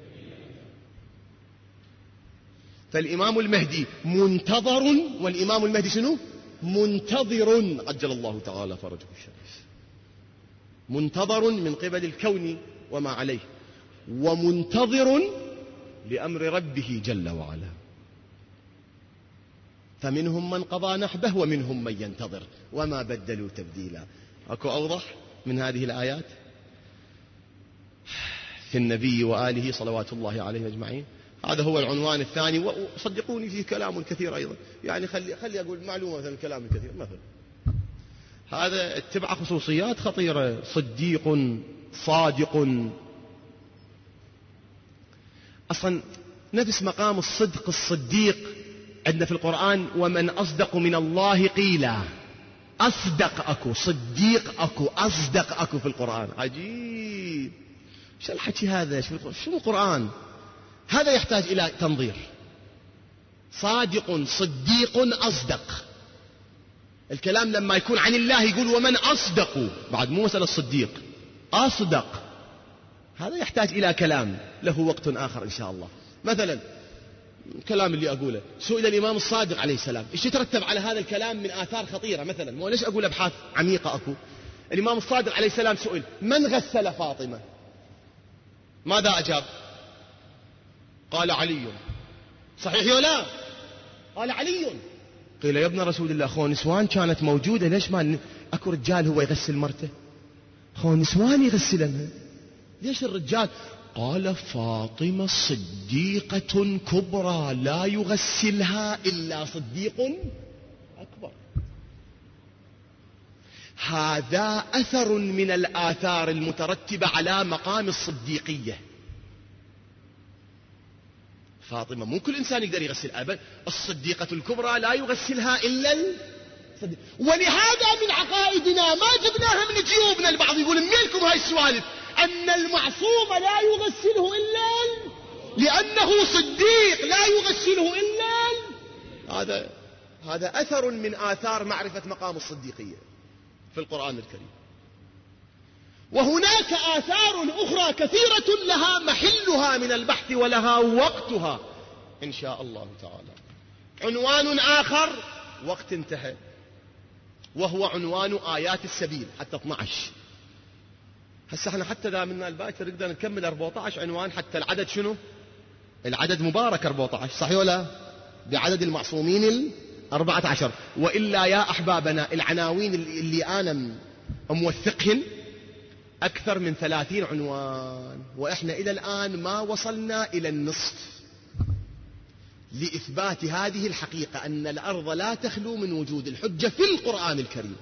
فالإمام المهدي منتظر، والإمام المهدي شنو؟ منتظر، عجل الله تعالى فرجه الشريف. منتظر من قبل الكون وما عليه، ومنتظر لأمر ربه جل وعلا. فمنهم من قضى نحبه ومنهم من ينتظر وما بدلوا تبديلا. أكو أوضح من هذه الآيات في النبي وآله صلوات الله عليه أجمعين. هذا هو العنوان الثاني، وصدقوني فيه كلام كثير أيضا. يعني خلي أقول معلومة مثلا، الكلام الكثير مثلا هذا اتبع خصوصيات خطيرة. صديق صادق، أصلا نفس مقام الصدق الصديق عندنا في القرآن، ومن أصدق من الله قيلا. أصدق أكو، صديق أكو، أصدق أكو في القرآن. عجيب، شو الحكي هذا؟ شو القرآن هذا؟ يحتاج إلى تنظير. صادق صديق أصدق. الكلام لما يكون عن الله يقول ومن أصدق، بعد مو مسألة الصديق، أصدق. هذا يحتاج إلى كلام له وقت آخر إن شاء الله. مثلا الكلام اللي أقوله، سئل الإمام الصادق عليه السلام إيش يترتب على هذا الكلام من آثار خطيرة. مثلا مو ليش أقول أبحاث عميقة أكو. الإمام الصادق عليه السلام سئل من غسل فاطمة؟ ماذا أجاب؟ قال علي. صحيح ولا؟ قال علي. قيل يا ابن رسول الله، خو نسوان كانت موجودة، ليش ما أكو رجال هو يغسل مرته؟ خو نسوان يغسلنها، ليش الرجال؟ قال فاطمة صديقة كبرى لا يغسلها إلا صديق أكبر. هذا أثر من الآثار المترتبة على مقام الصديقية. فاطمة مو كل إنسان يقدر يغسل أبدا، الصديقة الكبرى لا يغسلها إلا الصديق. ولهذا من عقائدنا ما جبناها من جيوبنا. البعض يقول ميلكم هاي السوالف، أن المعصوم لا يغسله إلا لأنه صديق، لا يغسله إلا هذا أثر من آثار معرفة مقام الصديقية في القرآن الكريم. وهناك آثار أخرى كثيرة لها محلها من البحث ولها وقتها. إن شاء الله تعالى. عنوان آخر وقت انتهى، وهو عنوان آيات السبيل حتى 12. هسه احنا حتى دامنا الباكر نقدر نكمل 14 عنوان، حتى العدد شنو؟ العدد مبارك 14، صحيح ولا؟ بعدد المعصومين 14. وإلا يا أحبابنا العناوين اللي أنا موثقهن أكثر من 30 عنوان، وإحنا إلى الآن ما وصلنا إلى النصف لإثبات هذه الحقيقة، أن الأرض لا تخلو من وجود الحجة في القرآن الكريم.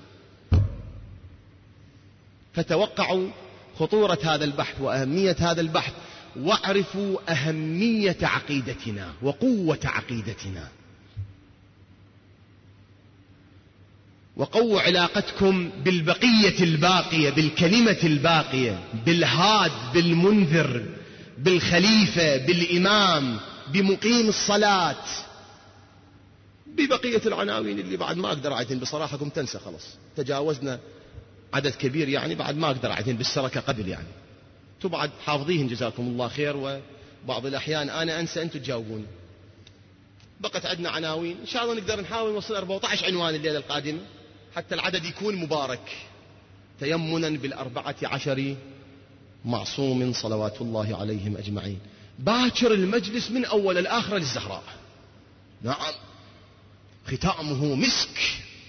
فتوقعوا خطورة هذا البحث وأهمية هذا البحث، واعرفوا أهمية عقيدتنا وقوة عقيدتنا، وقووا علاقتكم بالبقية الباقية، بالكلمة الباقية، بالهاد، بالمنذر، بالخليفة، بالإمام، بمقيم الصلاة، ببقية العناوين اللي بعد ما أقدر أعدين بصراحة. قم تنسى خلاص، تجاوزنا عدد كبير يعني، بعد ما أقدر أعدين بالسركة قبل يعني. انتم بعد حافظيهن جزاكم الله خير، وبعض الأحيان أنا أنسى أنتم تجاوبوني. بقت عندنا عناوين إن شاء الله نقدر نحاول نوصل 14 عنوان الليلة القادمة حتى العدد يكون مبارك، تيمنا بال14 معصوم صلوات الله عليهم أجمعين. باكر المجلس من أول الآخر للزهراء، نعم، ختامه مسك.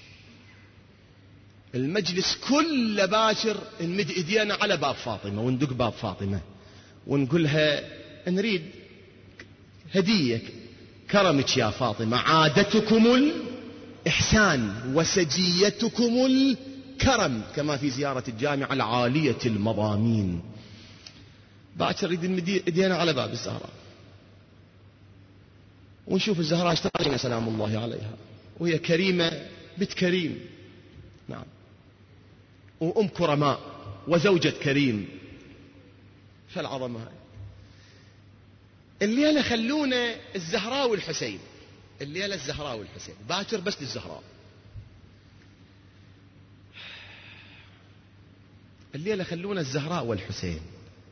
المجلس كل باكر نمد إيدينا على باب فاطمة وندق باب فاطمة ونقولها نريد هدية كرمك يا فاطمة، عادتكم الإحسان وسجيتكم الكرم، كما في زيارة الجامعة العالية المضامين. باكر نريد نمد إيدينا على باب الزهراء ونشوف الزهراء اشتغلنا سلام الله عليها، وهي كريمة بنت كريم، نعم، وأم كرماء وزوجة كريم. فالعظمة هاي الليلة خلونا الزهراء والحسين، الليلة الزهراء والحسين، باكر بس للزهراء. الليلة خلونا الزهراء والحسين.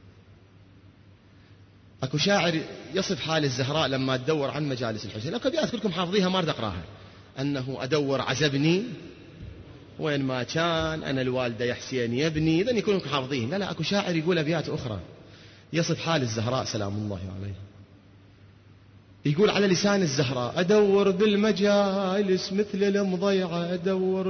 اكو شاعر يصف حال الزهراء لما تدور عن مجالس الحسين، اكو ابيات كلكم حافظيها ما اريد اقراها، انه ادور عزبني وين ما كان، انا الوالده يا حسين يبني، اذا يكونوا حافظين. لا اكو شاعر يقول ابيات اخرى يصف حال الزهراء سلام الله عليها، يقول على لسان الزهراء: ادور بالمجالس مثل المضيعه، ادور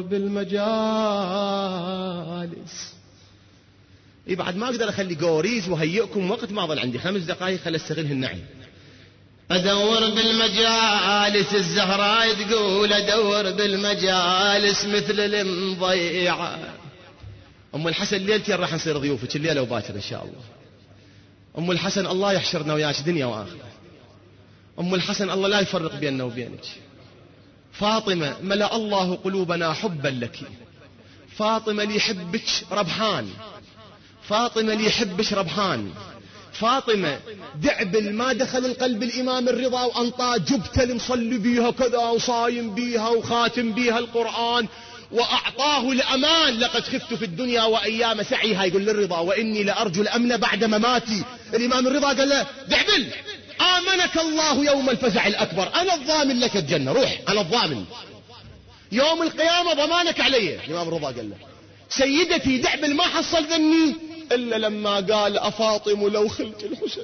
بالمجالس. بعد ما اقدر اخلي قوريز وهيئكم وقت ما ظل عندي 5 دقائق، خل استغلها النعي. ادور بالمجالس، الزهراء تقول ادور بالمجالس مثل المضيعه. ام الحسن ليلتين راح نصير ضيوفك الليله وباكر ان شاء الله. ام الحسن الله يحشرنا وياك دنيا واخره. ام الحسن الله لا يفرق بيننا وبينك. فاطمه ملأ الله قلوبنا حبا لك. فاطمه اللي يحبك ربحان، فاطمة اللي يحبش ربحان. فاطمة دعبل ما دخل القلب الإمام الرضا وأنطاه جبتل مصلي بيها كذا وصايم بيها وخاتم بيها القرآن، وأعطاه الأمان: لقد خفت في الدنيا وأيام سعيها. يقول للرضا: وإني لأرجو الأمن بعد مماتي. الإمام الرضا قال له: دعبل، آمنك الله يوم الفزع الأكبر، أنا الضامن لك الجنة، روح أنا الضامن يوم القيامة، ضمانك علي. الإمام الرضا قال له: سيدتي دعبل ما حصل ذني إلا لما قال: أفاطم لو خلت الحسين.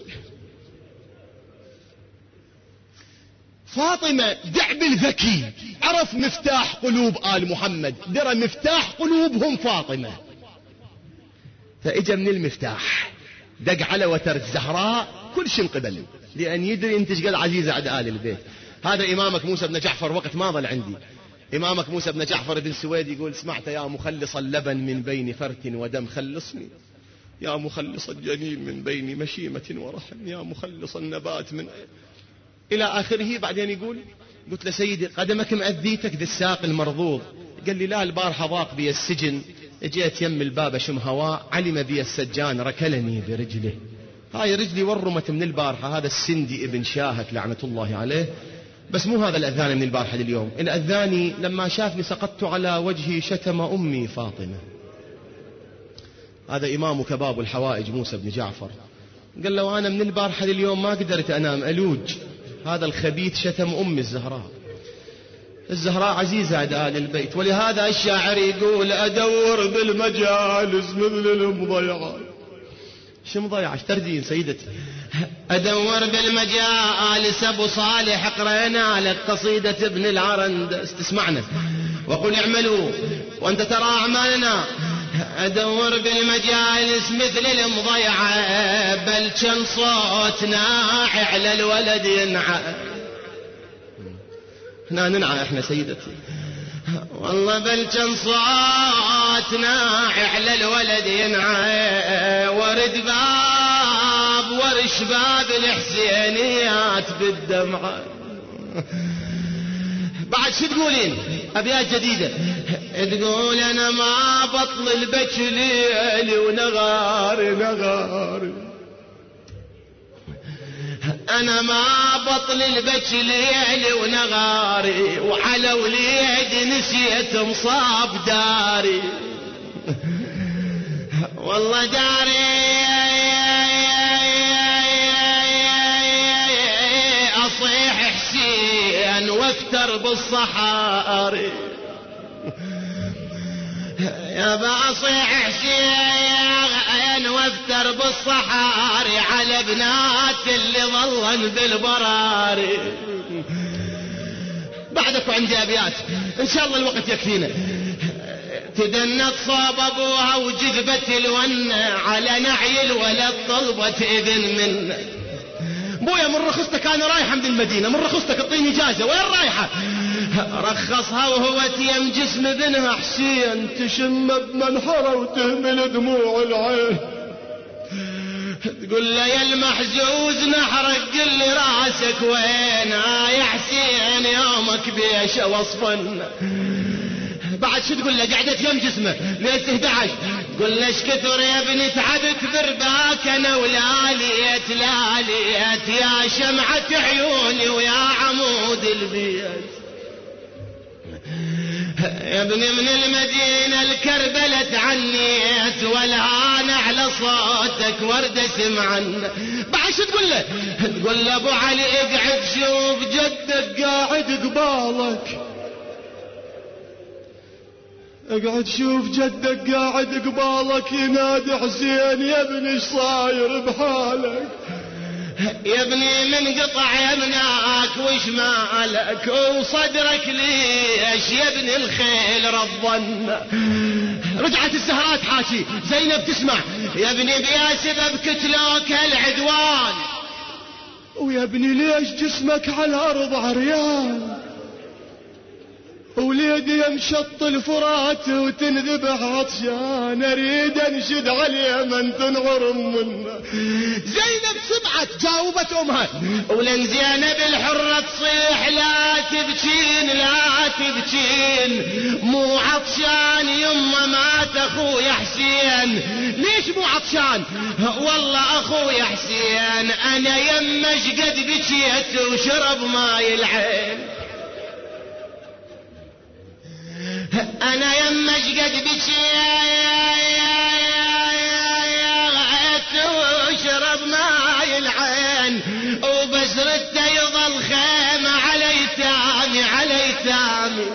فاطمة دعبل ذكي، عرف مفتاح قلوب آل محمد، درى مفتاح قلوبهم فاطمة، فإجا من المفتاح دق على وتر الزهراء كل شيء انقبل، لأن يدري أنت شقد عزيزة عند آل البيت. هذا إمامك موسى بن جعفر وقت ما ظل عندي، إمامك موسى بن جعفر بن سويد يقول: سمعت يا مخلص اللبن من بين فرث ودم، خلصني يا مخلص الجنين من بين مشيمة ورحم، يا مخلص النبات من إلى آخره. بعدين يقول: قلت له: سيدي قدمك مأذيتك ذي الساق المرضوض؟ قال لي: لا، البارحة ضاق بي السجن، جيت يم الباب شم هواء، علم بي السجان ركلني برجله. هاي رجلي ورمت من البارحة. هذا السندي ابن شاهك لعنة الله عليه. بس مو هذا الأذان من البارحة لليوم، الأذاني لما شافني سقطت على وجهي شتم أمي فاطمة. هذا إمامك باب الحوائج موسى بن جعفر، قال له: أنا من البارحة لليوم ما قدرت أنام، ألوج هذا الخبيث شتم أم الزهراء. الزهراء عزيزة عند آل البيت، ولهذا الشاعر يقول أدور بالمجالس مثل المضيعات. شو مضيعة؟ تردين سيدتي؟ أدور بالمجالس أبو صالح قرينا لك قصيدة ابن العرندس تسمعنا وقل اعملوا وأنت ترى أعمالنا. أدور بالمجالس مثل المضيعة بل كان صوتنا على الولد ينعى. هنا ننعى احنا سيدتي والله بل كان صوتنا على الولد ينعى. ورد باب ورش باب الحسينيات بالدمعة. بعد شو تقولين؟ أبيات جديدة تقول أنا ما بطل البك ليلي ونغاري نغاري. أنا ما بطل البك ليلي ونغاري وعلى وليدي نسيت مصاب داري. والله داري أصيح حسين وافتر بالصحاري. يا بأصيح حسين وافتر بالصحاري على بنات اللي ظلن بالبراري. بعدك عندي أبيات إن شاء الله الوقت يكفينا. تدنت صوب أبوها وجذبت الونة على نعي الولد طلبت إذن منه. بويا من رخصتك أنا رايحة من المدينة، من رخصتك اعطيني إجازة. وين رايحة؟ رخصها وهو تيم جسم ابنها حسين تشم بمنحرة وتهمل دموع العين. تقول له يا المحزوز نحرق قل لي راسك وين يا حسين يومك بيش وصفن. بعد شو تقول له؟ قعدت يم جسمه ليلة 11. قل له ايش كثر يا ابني تعبت برباك انا ولاليت لاليت يا شمعة عيوني ويا عمود البيت. يا ابني من المدينة الكربلة تعنيت والهان على صوتك ورد سمعن. بعد شو تقول له؟ تقول له ابو علي اقعد شوف جدك قاعد قبالك. اقعد شوف جدك قاعد قبالك ينادي حسين يا ابني ايش صاير بحالك. يا ابني من قطع يمناك وش مالك وصدرك ليش يا ابني الخيل رضن. رجعت الزهراء تحاكي زينب تسمع. يا ابني بيا سبب كتلوك العدوان. ويا ابني ليش جسمك على الارض عريان. وليدي يمشط الفرات وتنذبح عطشان اريد انشد عليه من تنعر منه. زينب سمعت جاوبت امها ولن زينب الحرة تصيح لا تبكين لا تبكين مو عطشان يما مات اخويا حسين. ليش مو عطشان؟ والله اخويا حسين انا يما شقد بكيت وشرب ماي العين. أنا يمش قد بكيت وشرب ماي العين وبسرت يظل خيمة على يتامي على يتامي.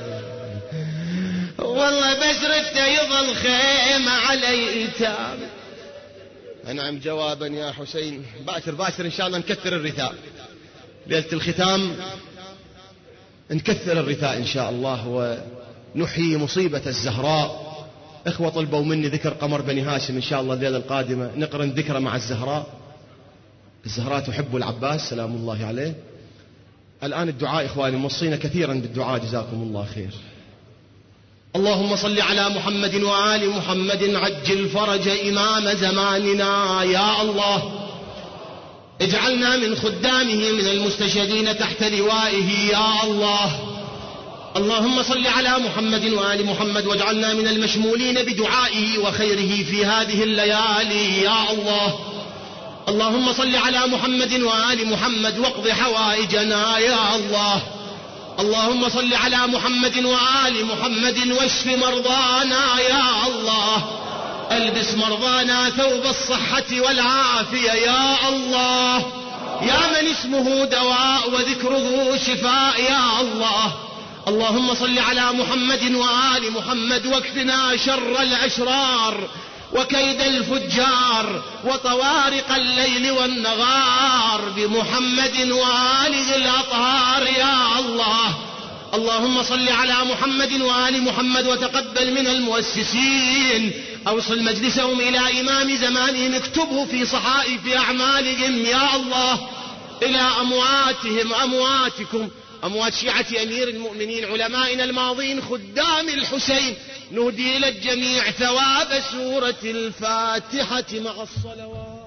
والله بسرت يظل خيمة على يتامي. أنعم جوابا يا حسين. باكر إن شاء الله نكثر الرثاء ليلة الختام، نكثر الرثاء إن شاء الله ونحيي مصيبة الزهراء. إخوة طلبوا مني ذكر قمر بني هاشم إن شاء الله الليلة القادمة نقرن ذكره مع الزهراء. الزهراء تحب العباس سلام الله عليه. الآن الدعاء إخواني موصينا كثيرا بالدعاء جزاكم الله خير. اللهم صل على محمد وآل محمد عجل فرج إمام زماننا يا الله. اجعلنا من خدامه من المستشهدين تحت لوائه يا الله. اللهم صل على محمد وآل محمد واجعلنا من المشمولين بدعائه وخيره في هذه الليالي يا الله. اللهم صل على محمد وآل محمد واقض حوائجنا يا الله. اللهم صل على محمد وآل محمد واشف مرضانا يا الله. البس مرضانا ثوب الصحة والعافية يا الله. يا من اسمه دواء وذكره شفاء يا الله. اللهم صل على محمد وآل محمد واكفنا شر الأشرار وكيد الفجار وطوارق الليل والنهار بمحمد وآله الأطهار يا الله. اللهم صل على محمد وآل محمد وتقبل من المؤسسين، أوصل مجلسهم إلى إمام زمانهم، اكتبه في صحائف أعمالهم يا الله. إلى أمواتهم أمواتكم، أموات شيعة أمير المؤمنين علمائنا الماضين خدام الحسين، نهدي إلى الجميع ثواب سورة الفاتحة مع الصلوات.